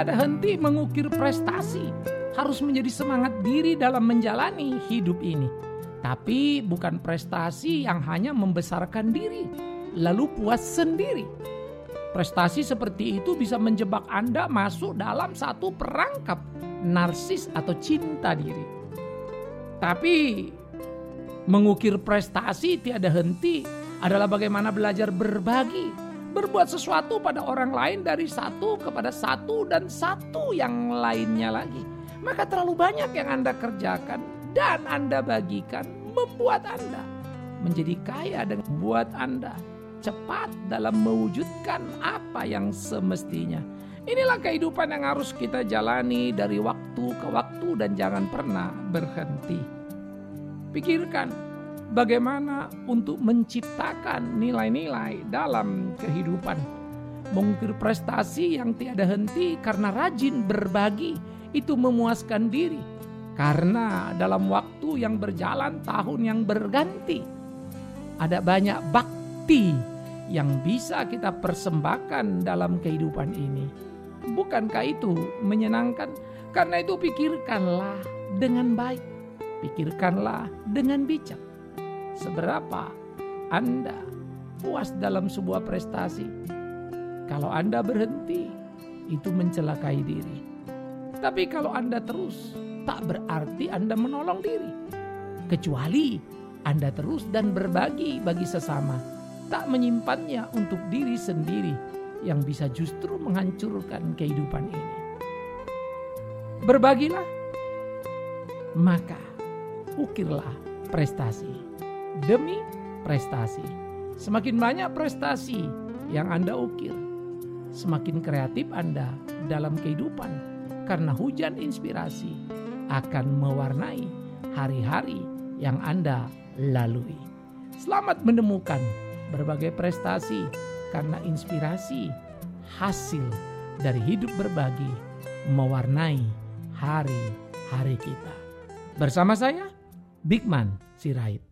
tiada henti mengukir prestasi, harus menjadi semangat diri dalam menjalani hidup ini. Tapi bukan prestasi yang hanya membesarkan diri, lalu puas sendiri. Prestasi seperti itu bisa menjebak Anda masuk dalam satu perangkap narsis atau cinta diri. Tapi mengukir prestasi tiada henti adalah bagaimana belajar berbagi, berbuat sesuatu pada orang lain dari satu kepada satu dan satu yang lainnya lagi. Maka terlalu banyak yang Anda kerjakan dan Anda bagikan membuat Anda menjadi kaya dan membuat Anda cepat dalam mewujudkan apa yang semestinya. Inilah kehidupan yang harus kita jalani dari waktu ke waktu dan jangan pernah berhenti. Pikirkan bagaimana untuk menciptakan nilai-nilai dalam kehidupan. Mengukir prestasi yang tiada henti karena rajin berbagi itu memuaskan diri. Karena dalam waktu yang berjalan, tahun yang berganti, ada banyak bakti yang bisa kita persembahkan dalam kehidupan ini. Bukankah itu menyenangkan? Karena itu pikirkanlah dengan baik, pikirkanlah dengan bijak. Seberapa Anda puas dalam sebuah prestasi? Kalau Anda berhenti, itu mencelakai diri. Tapi kalau Anda terus, tak berarti Anda menolong diri. Kecuali Anda terus dan berbagi bagi sesama, tak menyimpannya untuk diri sendiri yang bisa justru menghancurkan kehidupan ini. Berbagilah, maka ukirlah prestasi demi prestasi. Semakin banyak prestasi yang Anda ukir, semakin kreatif Anda dalam kehidupan, karena hujan inspirasi akan mewarnai hari-hari yang Anda lalui. Selamat menemukan berbagai prestasi, karena inspirasi hasil dari hidup berbagi mewarnai hari-hari kita. Bersama saya, Bigman Sirait.